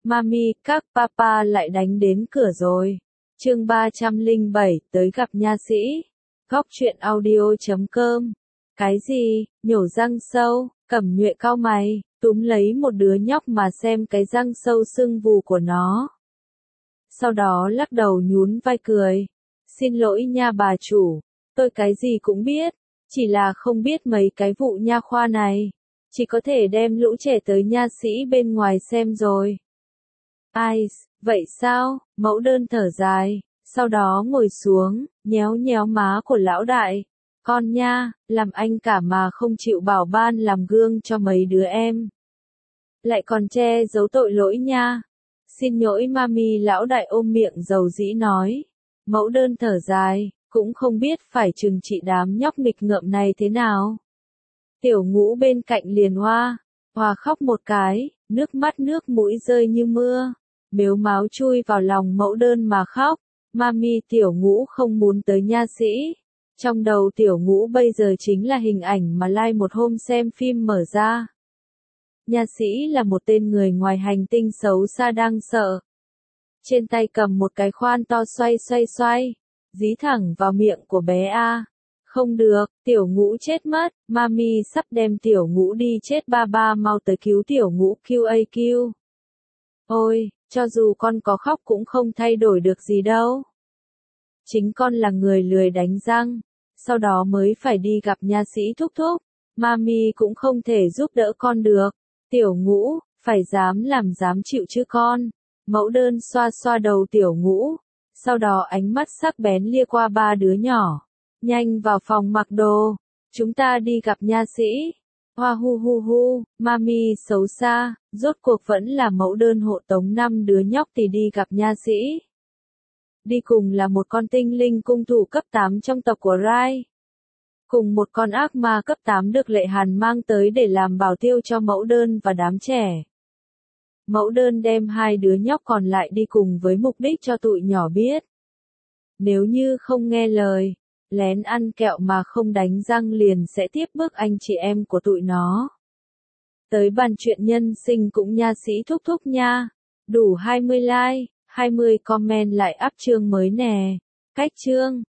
Mami, các papa lại đánh đến cửa rồi. Chương 307, tới gặp nha sĩ. Góc truyện audio.com. Cái gì, nhổ răng sâu, Cẩm Nhuệ cau mày, túm lấy một đứa nhóc mà xem cái răng sâu sưng vù của nó. Sau đó lắc đầu nhún vai cười. Xin lỗi nha bà chủ, tôi cái gì cũng biết, chỉ là không biết mấy cái vụ nha khoa này. Chỉ có thể đem lũ trẻ tới nha sĩ bên ngoài xem rồi. Ai, vậy sao? Mẫu đơn thở dài, sau đó ngồi xuống, nhéo nhéo má của lão đại. Con nha, làm anh cả mà không chịu bảo ban làm gương cho mấy đứa em. Lại còn che giấu tội lỗi nha. Xin lỗi mami, lão đại ôm miệng dầu dĩ nói. Mẫu đơn thở dài, cũng không biết phải trừng trị đám nhóc nghịch ngợm này thế nào. Tiểu Ngũ bên cạnh liền hoa khóc một cái, nước mắt nước mũi rơi như mưa, mếu máo chui vào lòng mẫu đơn mà khóc. Mami, Tiểu Ngũ không muốn tới nha sĩ. Trong đầu Tiểu Ngũ bây giờ chính là hình ảnh mà Lai một hôm xem phim mở ra. Nha sĩ là một tên người ngoài hành tinh xấu xa đang sợ. Trên tay cầm một cái khoan to xoay, dí thẳng vào miệng của bé A. Không được, Tiểu Ngũ chết mất, Mami sắp đem Tiểu Ngũ đi chết, ba mau tới cứu Tiểu Ngũ, QAQ. Ôi, cho dù con có khóc cũng không thay đổi được gì đâu. Chính con là người lười đánh răng, sau đó mới phải đi gặp nha sĩ thúc thúc. Mami cũng không thể giúp đỡ con được. Tiểu Ngũ, phải dám làm dám chịu chứ con. Mẫu đơn xoa xoa đầu Tiểu Ngũ, sau đó ánh mắt sắc bén lia qua ba đứa nhỏ. Nhanh vào phòng mặc đồ, chúng ta đi gặp nha sĩ. Hoa hu hu hu, Mami xấu xa, rốt cuộc vẫn là mẫu đơn hộ tống 5 đứa nhóc thì đi gặp nha sĩ. Đi cùng là một con tinh linh cung thủ cấp 8 trong tộc của Rai. Cùng một con ác ma cấp 8 được Lệ Hàn mang tới để làm bảo tiêu cho mẫu đơn và đám trẻ. Mẫu đơn đem 2 đứa nhóc còn lại đi cùng với mục đích cho tụi nhỏ biết. Nếu như không nghe lời, lén ăn kẹo mà không đánh răng liền sẽ tiếp bước anh chị em của tụi nó. Tới bàn chuyện nhân sinh cũng nha sĩ thúc thúc nha. Đủ 20 like, 20 comment lại up chương mới nè. Cách chương.